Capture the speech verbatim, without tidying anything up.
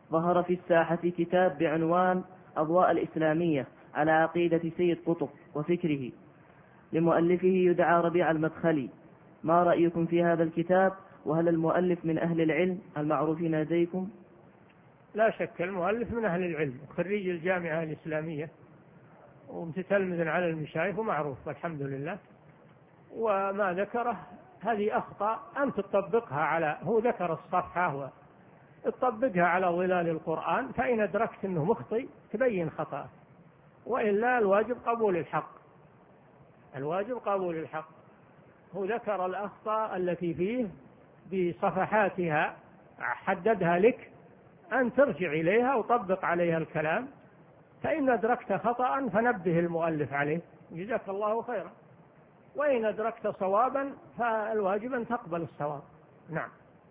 ظهر في الساحة كتاب بعنوان أضواء الإسلامية على عقيدة سيد قطب وفكره لمؤلفه يدعى ربيع المدخلي. ما رأيكم في هذا الكتاب؟ وهل المؤلف من أهل العلم المعروفين لديكم؟ لا شك المؤلف من أهل العلم، خريج الجامعة الإسلامية ومتتلمذ على المشايخ ومعروف والحمد لله. وما ذكره هذه أخطاء أنت تطبقها على، هو ذكر الصفحة وتطبقها على ظلال القرآن، فإن أدركت أنه مخطئ تبين خطأه، وإلا الواجب قبول الحق، الواجب قبول الحق. هو ذكر الأخطاء التي فيه بصفحاتها، حددها لك أن ترجع إليها وطبق عليها الكلام، فإن أدركت خطأ فنبه المؤلف عليه جزاك الله خيرا، وإن أدركت صوابا فالواجب أن تقبل الصواب. نعم.